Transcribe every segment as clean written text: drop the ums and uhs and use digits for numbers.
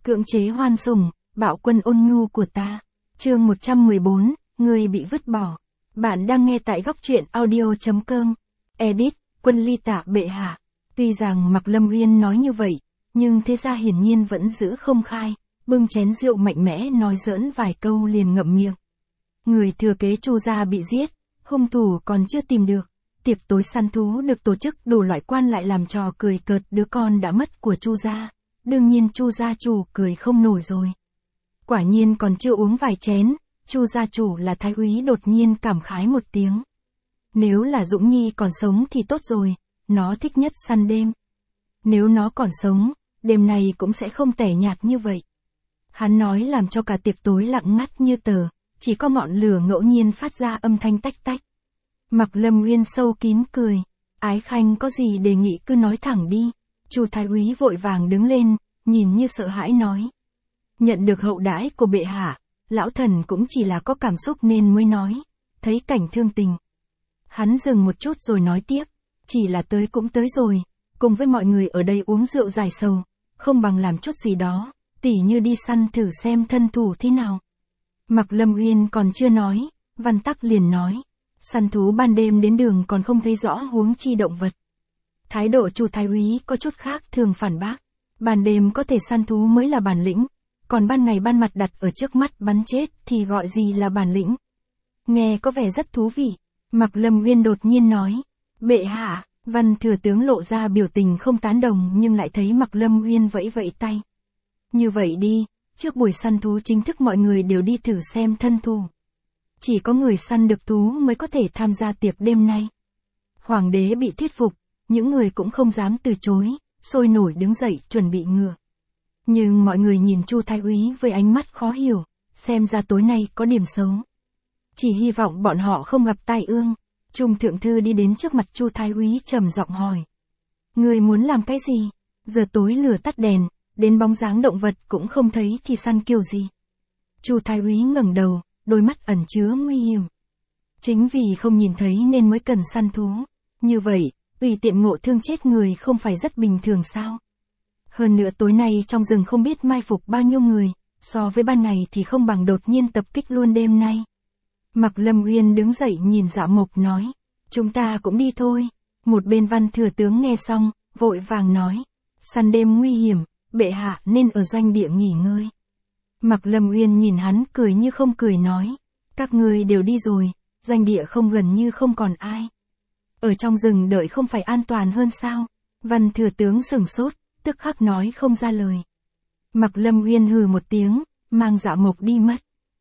Cưỡng chế hoan sủng, bạo quân ôn nhu của ta. Chương 114, người bị vứt bỏ. Bạn đang nghe tại góc truyện audio.com. Edit, Quân Ly tạ bệ hạ. Tuy rằng Mạc Lâm Uyên nói như vậy, nhưng thế gia hiển nhiên vẫn giữ không khai, bưng chén rượu mạnh mẽ nói giỡn vài câu liền ngậm miệng. Người thừa kế Chu gia bị giết, hung thủ còn chưa tìm được, tiệc tối săn thú được tổ chức, đủ loại quan lại làm trò cười cợt đứa con đã mất của Chu gia. Đương nhiên Chu gia chủ cười không nổi rồi. Quả nhiên còn chưa uống vài chén, Chu gia chủ là thái úy đột nhiên cảm khái một tiếng. Nếu là Dũng Nhi còn sống thì tốt rồi, nó thích nhất săn đêm. Nếu nó còn sống, đêm này cũng sẽ không tẻ nhạt như vậy. Hắn nói làm cho cả tiệc tối lặng ngắt như tờ, chỉ có ngọn lửa ngẫu nhiên phát ra âm thanh tách tách. Mạc Lâm Uyên sâu kín cười, Ái Khanh có gì đề nghị cứ nói thẳng đi. Chu thái úy vội vàng đứng lên, nhìn như sợ hãi nói. Nhận được hậu đãi của bệ hạ, lão thần cũng chỉ là có cảm xúc nên mới nói, thấy cảnh thương tình. Hắn dừng một chút rồi nói tiếp, chỉ là tới cũng tới rồi, cùng với mọi người ở đây uống rượu giải sầu, không bằng làm chút gì đó, tỉ như đi săn thử xem thân thủ thế nào. Mạc Lâm Uyên còn chưa nói, Văn Tắc liền nói, săn thú ban đêm đến đường còn không thấy rõ huống chi động vật. Thái độ Chu thái úy có chút khác thường phản bác, ban đêm có thể săn thú mới là bản lĩnh, còn ban ngày ban mặt đặt ở trước mắt bắn chết thì gọi gì là bản lĩnh. Nghe có vẻ rất thú vị, Mạc Lâm Uyên đột nhiên nói, bệ hạ. Văn thừa tướng lộ ra biểu tình không tán đồng nhưng lại thấy Mạc Lâm Uyên vẫy vẫy tay. Như vậy đi, trước buổi săn thú chính thức mọi người đều đi thử xem thân thủ. Chỉ có người săn được thú mới có thể tham gia tiệc đêm nay. Hoàng đế bị thuyết phục, những người cũng không dám từ chối, sôi nổi đứng dậy chuẩn bị ngựa. Nhưng mọi người nhìn Chu thái úy với ánh mắt khó hiểu, xem ra tối nay có điểm xấu. Chỉ hy vọng bọn họ không gặp tai ương. Trung thượng thư đi đến trước mặt Chu thái úy trầm giọng hỏi. Người muốn làm cái gì? Giờ tối lửa tắt đèn, đến bóng dáng động vật cũng không thấy thì săn kiểu gì? Chu thái úy ngẩng đầu, đôi mắt ẩn chứa nguy hiểm. Chính vì không nhìn thấy nên mới cần săn thú. Như vậy, tùy tiện ngộ thương chết người không phải rất bình thường sao? Hơn nữa tối nay trong rừng không biết mai phục bao nhiêu người, so với ban ngày thì không bằng đột nhiên tập kích luôn đêm nay. Mạc Lâm Uyên đứng dậy nhìn Dạ Mộc nói, chúng ta cũng đi thôi. Một bên Văn thừa tướng nghe xong, vội vàng nói, săn đêm nguy hiểm, bệ hạ nên ở doanh địa nghỉ ngơi. Mạc Lâm Uyên nhìn hắn cười như không cười nói, các ngươi đều đi rồi, doanh địa không gần như không còn ai. Ở trong rừng đợi không phải an toàn hơn sao? Văn thừa tướng sửng sốt, tức khắc nói không ra lời. Mạc Lâm Uyên hừ một tiếng, mang Dạ Mộc đi mất.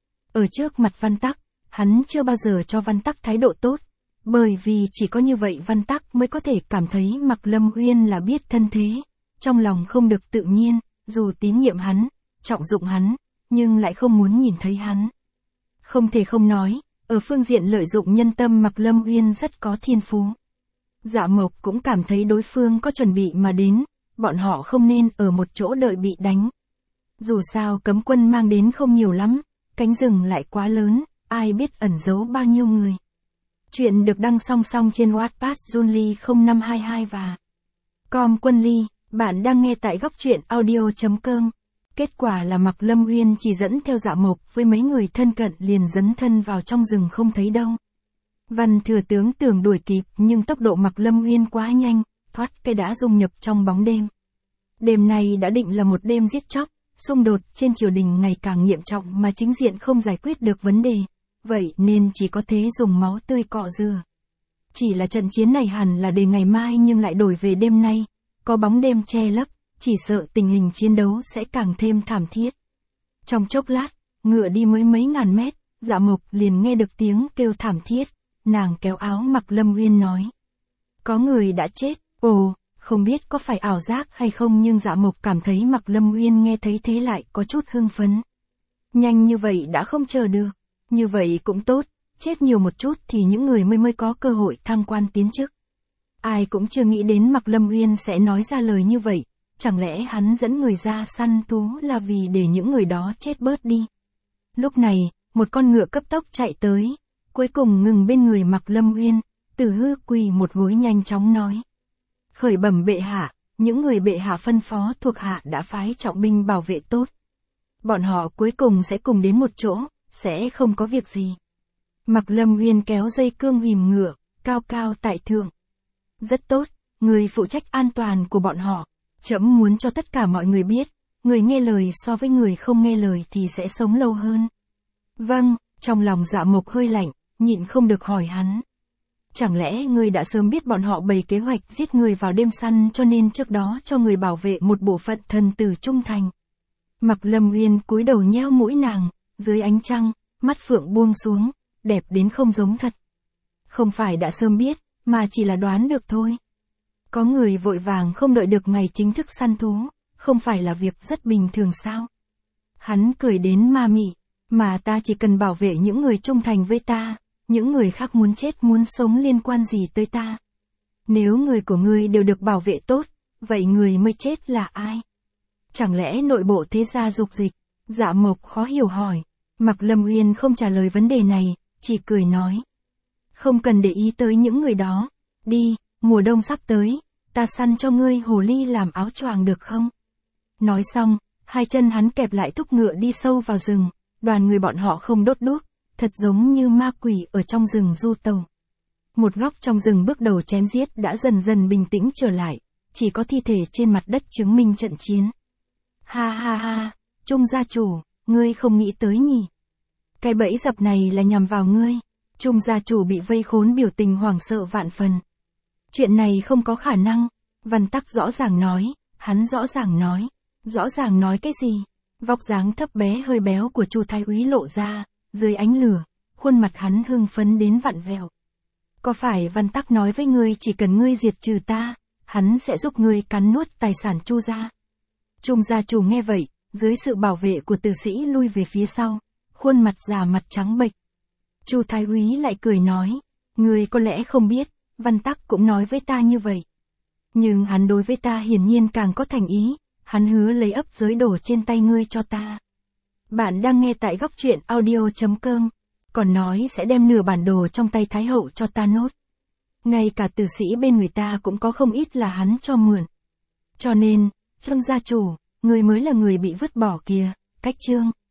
Ở trước mặt Văn Tắc, hắn chưa bao giờ cho Văn Tắc thái độ tốt, bởi vì chỉ có như vậy Văn Tắc mới có thể cảm thấy Mạc Lâm Uyên là biết thân thế, trong lòng không được tự nhiên, dù tín nhiệm hắn, trọng dụng hắn, nhưng lại không muốn nhìn thấy hắn. Không thể không nói, ở phương diện lợi dụng nhân tâm Mạc Lâm Uyên rất có thiên phú. Dạ Mộc cũng cảm thấy đối phương có chuẩn bị mà đến, bọn họ không nên ở một chỗ đợi bị đánh. Dù sao cấm quân mang đến không nhiều lắm, cánh rừng lại quá lớn. Ai biết ẩn giấu bao nhiêu người. Chuyện được đăng song song trên Wattpad Junli 0522 và com Quân Ly. Bạn đang nghe tại góc truyện audio.com. Kết quả là Mạc Lâm Uyên chỉ dẫn theo Dạ Mộc với mấy người thân cận liền dấn thân vào trong rừng không thấy đâu. Văn thừa tướng tưởng đuổi kịp nhưng tốc độ Mạc Lâm Uyên quá nhanh, thoát cái đã dung nhập trong bóng đêm. Đêm này đã định là một đêm giết chóc, xung đột trên triều đình ngày càng nghiêm trọng mà chính diện không giải quyết được vấn đề. Vậy nên chỉ có thế dùng máu tươi cọ rửa. Chỉ là trận chiến này hẳn là để ngày mai nhưng lại đổi về đêm nay, có bóng đêm che lấp, chỉ sợ tình hình chiến đấu sẽ càng thêm thảm thiết. Trong chốc lát, ngựa đi mới mấy ngàn mét, Dạ Mộc liền nghe được tiếng kêu thảm thiết, nàng kéo áo Mạc Lâm Uyên nói. Có người đã chết, ồ, không biết có phải ảo giác hay không nhưng Dạ Mộc cảm thấy Mạc Lâm Uyên nghe thấy thế lại có chút hưng phấn. Nhanh như vậy đã không chờ được. Như vậy cũng tốt, chết nhiều một chút thì những người mới có cơ hội thăng quan tiến chức. Ai cũng chưa nghĩ đến Mạc Lâm Uyên sẽ nói ra lời như vậy, chẳng lẽ hắn dẫn người ra săn thú là vì để những người đó chết bớt đi. Lúc này, một con ngựa cấp tốc chạy tới, cuối cùng ngừng bên người Mạc Lâm Uyên, Từ Hư quỳ một gối nhanh chóng nói. Khởi bẩm bệ hạ, những người bệ hạ phân phó thuộc hạ đã phái trọng binh bảo vệ tốt. Bọn họ cuối cùng sẽ cùng đến một chỗ, sẽ không có việc gì. Mạc Lâm Uyên kéo dây cương ghìm ngựa, cao cao tại thượng. Rất tốt, người phụ trách an toàn của bọn họ. Trẫm muốn cho tất cả mọi người biết, người nghe lời so với người không nghe lời thì sẽ sống lâu hơn. Vâng, trong lòng Dạ Mộc hơi lạnh, nhịn không được hỏi hắn. Chẳng lẽ ngươi đã sớm biết bọn họ bày kế hoạch giết người vào đêm săn cho nên trước đó cho người bảo vệ một bộ phận thần tử trung thành? Mạc Lâm Uyên cúi đầu nheo mũi nàng, dưới ánh trăng, mắt phượng buông xuống, đẹp đến không giống thật. Không phải đã sớm biết, mà chỉ là đoán được thôi. Có người vội vàng không đợi được ngày chính thức săn thú, không phải là việc rất bình thường sao? Hắn cười đến ma mị, mà ta chỉ cần bảo vệ những người trung thành với ta, những người khác muốn chết muốn sống liên quan gì tới ta? Nếu người của ngươi đều được bảo vệ tốt, vậy người mới chết là ai? Chẳng lẽ nội bộ thế gia dục dịch? Dạ Mộc khó hiểu hỏi. Mạc Lâm Uyên không trả lời vấn đề này, chỉ cười nói. Không cần để ý tới những người đó. Đi, mùa đông sắp tới, ta săn cho ngươi hồ ly làm áo choàng được không? Nói xong, hai chân hắn kẹp lại thúc ngựa đi sâu vào rừng, đoàn người bọn họ không đốt đuốc, thật giống như ma quỷ ở trong rừng du tàu. Một góc trong rừng bước đầu chém giết đã dần dần bình tĩnh trở lại, chỉ có thi thể trên mặt đất chứng minh trận chiến. Ha ha ha, Trung gia chủ, ngươi không nghĩ tới nhỉ? Cái bẫy dập này là nhằm vào ngươi. Trung gia chủ bị vây khốn biểu tình hoảng sợ vạn phần. Chuyện này không có khả năng. Văn Tắc rõ ràng nói, hắn rõ ràng nói. Rõ ràng nói cái gì? Vóc dáng thấp bé hơi béo của Chu Thái Úy lộ ra, dưới ánh lửa, khuôn mặt hắn hưng phấn đến vặn vẹo. Có phải Văn Tắc nói với ngươi chỉ cần ngươi diệt trừ ta, hắn sẽ giúp ngươi cắn nuốt tài sản Chu gia? Trung gia chủ nghe vậy, dưới sự bảo vệ của tử sĩ lui về phía sau, khuôn mặt già mặt trắng bệch. Chu Thái Úy lại cười nói, ngươi có lẽ không biết, Văn Tắc cũng nói với ta như vậy. Nhưng hắn đối với ta hiển nhiên càng có thành ý, hắn hứa lấy ấp giới đổ trên tay ngươi cho ta. Bạn đang nghe tại góc truyện audio.com, còn nói sẽ đem nửa bản đồ trong tay Thái Hậu cho ta nốt. Ngay cả tử sĩ bên người ta cũng có không ít là hắn cho mượn. Cho nên, Trương gia chủ, ngươi mới là người bị vứt bỏ kìa, cách Trương.